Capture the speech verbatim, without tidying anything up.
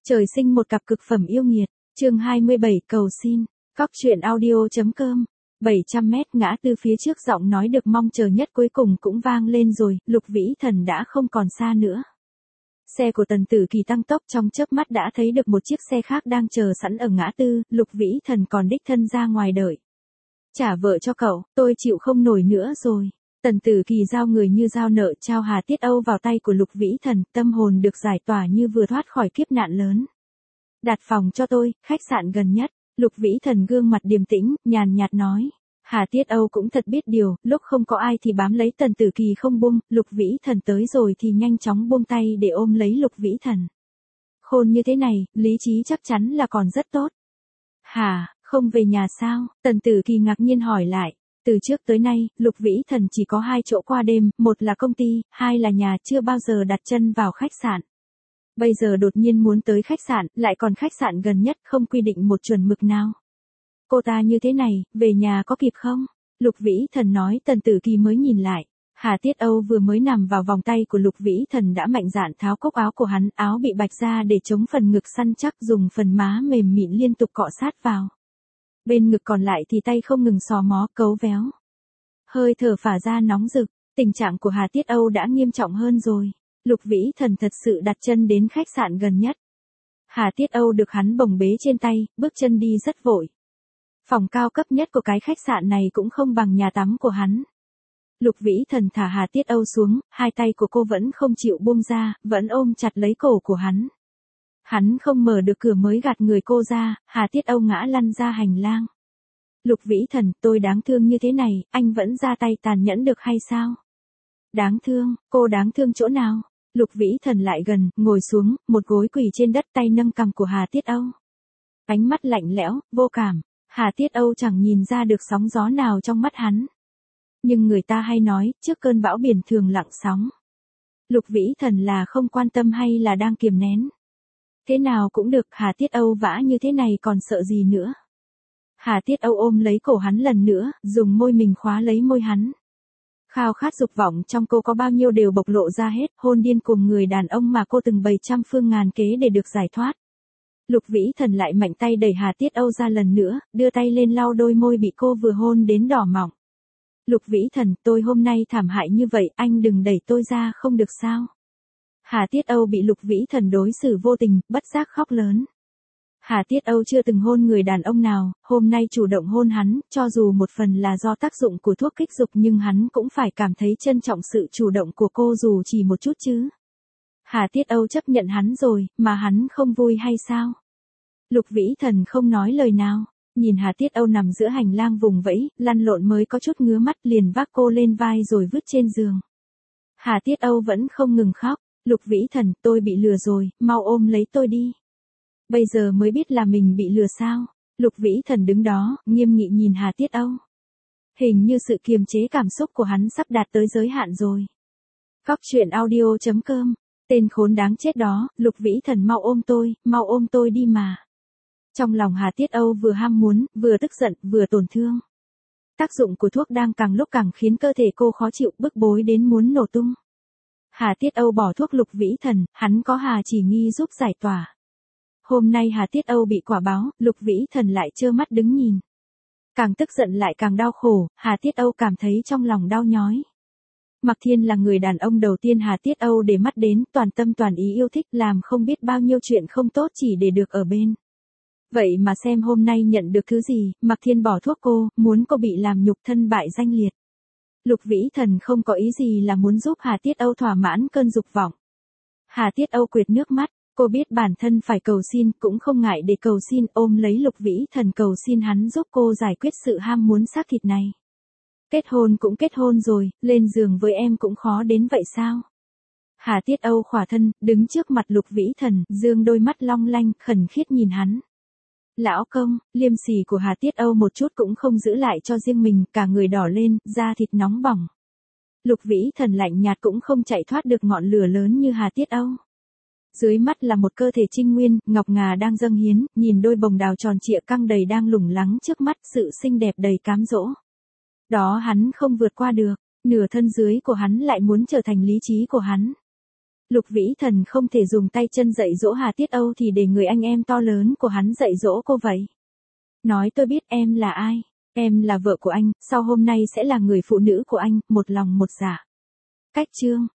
Trời sinh một cặp cực phẩm yêu nghiệt, chương hai mươi bảy cầu xin, cóc truyện audio.com, bảy trăm mét ngã tư phía trước giọng nói được mong chờ nhất cuối cùng cũng vang lên rồi, Lục Vĩ Thần đã không còn xa nữa. Xe của Tần Tử Kỳ tăng tốc trong chớp mắt đã thấy được một chiếc xe khác đang chờ sẵn ở ngã tư, Lục Vĩ Thần còn đích thân ra ngoài đợi. Trả vợ cho cậu, tôi chịu không nổi nữa rồi. Tần Tử Kỳ giao người như giao nợ trao Hà Tiết Âu vào tay của Lục Vĩ Thần, tâm hồn được giải tỏa như vừa thoát khỏi kiếp nạn lớn. Đặt phòng cho tôi, khách sạn gần nhất. Lục Vĩ Thần gương mặt điềm tĩnh, nhàn nhạt nói. Hà Tiết Âu cũng thật biết điều, lúc không có ai thì bám lấy Tần Tử Kỳ không buông, Lục Vĩ Thần tới rồi thì nhanh chóng buông tay để ôm lấy Lục Vĩ Thần. Khôn như thế này, lý trí chắc chắn là còn rất tốt. Hả, không về nhà sao? Tần Tử Kỳ ngạc nhiên hỏi lại. Từ trước tới nay, Lục Vĩ Thần chỉ có hai chỗ qua đêm, một là công ty, hai là nhà, chưa bao giờ đặt chân vào khách sạn. Bây giờ đột nhiên muốn tới khách sạn, lại còn khách sạn gần nhất không quy định một chuẩn mực nào. Cô ta như thế này, về nhà có kịp không? Lục Vĩ Thần nói. Tần Tử Kỳ mới nhìn lại. Hà Tiết Âu vừa mới nằm vào vòng tay của Lục Vĩ Thần đã mạnh dạn tháo cúc áo của hắn, áo bị bạch ra để chống phần ngực săn chắc, dùng phần má mềm mịn liên tục cọ sát vào. Bên ngực còn lại thì tay không ngừng xò mó, cấu véo. Hơi thở phả ra nóng rực, tình trạng của Hà Tiết Âu đã nghiêm trọng hơn rồi. Lục Vĩ Thần thật sự đặt chân đến khách sạn gần nhất. Hà Tiết Âu được hắn bồng bế trên tay, bước chân đi rất vội. Phòng cao cấp nhất của cái khách sạn này cũng không bằng nhà tắm của hắn. Lục Vĩ Thần thả Hà Tiết Âu xuống, hai tay của cô vẫn không chịu buông ra, vẫn ôm chặt lấy cổ của hắn. Hắn không mở được cửa mới gạt người cô ra, Hà Tiết Âu ngã lăn ra hành lang. Lục Vĩ Thần, tôi đáng thương như thế này, anh vẫn ra tay tàn nhẫn được hay sao? Đáng thương, cô đáng thương chỗ nào? Lục Vĩ Thần lại gần, ngồi xuống, một gối quỳ trên đất, tay nâng cằm của Hà Tiết Âu. Ánh mắt lạnh lẽo, vô cảm, Hà Tiết Âu chẳng nhìn ra được sóng gió nào trong mắt hắn. Nhưng người ta hay nói, trước cơn bão biển thường lặng sóng. Lục Vĩ Thần là không quan tâm hay là đang kiềm nén? Thế nào cũng được, Hà Tiết Âu vã như thế này còn sợ gì nữa. Hà Tiết Âu ôm lấy cổ hắn lần nữa, dùng môi mình khóa lấy môi hắn. Khao khát dục vọng trong cô có bao nhiêu đều bộc lộ ra hết, hôn điên cùng người đàn ông mà cô từng bày trăm phương ngàn kế để được giải thoát. Lục Vĩ Thần lại mạnh tay đẩy Hà Tiết Âu ra lần nữa, đưa tay lên lau đôi môi bị cô vừa hôn đến đỏ mọng. Lục Vĩ Thần, tôi hôm nay thảm hại như vậy, anh đừng đẩy tôi ra không được sao? Hà Tiết Âu bị Lục Vĩ Thần đối xử vô tình, bất giác khóc lớn. Hà Tiết Âu chưa từng hôn người đàn ông nào, hôm nay chủ động hôn hắn, cho dù một phần là do tác dụng của thuốc kích dục nhưng hắn cũng phải cảm thấy trân trọng sự chủ động của cô dù chỉ một chút chứ. Hà Tiết Âu chấp nhận hắn rồi, mà hắn không vui hay sao? Lục Vĩ Thần không nói lời nào, nhìn Hà Tiết Âu nằm giữa hành lang vùng vẫy, lăn lộn mới có chút ngứa mắt, liền vác cô lên vai rồi vứt trên giường. Hà Tiết Âu vẫn không ngừng khóc. Lục Vĩ Thần, tôi bị lừa rồi, mau ôm lấy tôi đi. Bây giờ mới biết là mình bị lừa sao? Lục Vĩ Thần đứng đó, nghiêm nghị nhìn Hà Tiết Âu. Hình như sự kiềm chế cảm xúc của hắn sắp đạt tới giới hạn rồi. Cóc truyện audio.com, tên khốn đáng chết đó, Lục Vĩ Thần mau ôm tôi, mau ôm tôi đi mà. Trong lòng Hà Tiết Âu vừa ham muốn, vừa tức giận, vừa tổn thương. Tác dụng của thuốc đang càng lúc càng khiến cơ thể cô khó chịu, bức bối đến muốn nổ tung. Hà Tiết Âu bỏ thuốc Lục Vĩ Thần, hắn có Hà Chỉ Nghi giúp giải tỏa. Hôm nay Hà Tiết Âu bị quả báo, Lục Vĩ Thần lại trơ mắt đứng nhìn. Càng tức giận lại càng đau khổ, Hà Tiết Âu cảm thấy trong lòng đau nhói. Mạc Thiên là người đàn ông đầu tiên Hà Tiết Âu để mắt đến, toàn tâm toàn ý yêu thích, làm không biết bao nhiêu chuyện không tốt chỉ để được ở bên. Vậy mà xem hôm nay nhận được thứ gì, Mạc Thiên bỏ thuốc cô, muốn cô bị làm nhục thân bại danh liệt. Lục Vĩ Thần không có ý gì là muốn giúp Hà Tiết Âu thỏa mãn cơn dục vọng. Hà Tiết Âu quệt nước mắt, cô biết bản thân phải cầu xin, cũng không ngại để cầu xin, ôm lấy Lục Vĩ Thần cầu xin hắn giúp cô giải quyết sự ham muốn xác thịt này. Kết hôn cũng kết hôn rồi, lên giường với em cũng khó đến vậy sao? Hà Tiết Âu khỏa thân, đứng trước mặt Lục Vĩ Thần, dương đôi mắt long lanh, khẩn khiết nhìn hắn. Lão công, liêm sỉ của Hà Tiết Âu một chút cũng không giữ lại cho riêng mình, cả người đỏ lên, da thịt nóng bỏng. Lục Vĩ Thần lạnh nhạt cũng không chạy thoát được ngọn lửa lớn như Hà Tiết Âu. Dưới mắt là một cơ thể trinh nguyên, ngọc ngà đang dâng hiến, nhìn đôi bồng đào tròn trịa căng đầy đang lủng lắng trước mắt, sự xinh đẹp đầy cám dỗ. Đó hắn không vượt qua được, nửa thân dưới của hắn lại muốn trở thành lý trí của hắn. Lục Vĩ Thần không thể dùng tay chân dạy dỗ Hà Tiết Âu thì để người anh em to lớn của hắn dạy dỗ cô vậy. Nói tôi biết em là ai. Em là vợ của anh, sau hôm nay sẽ là người phụ nữ của anh, một lòng một dạ. Cách chương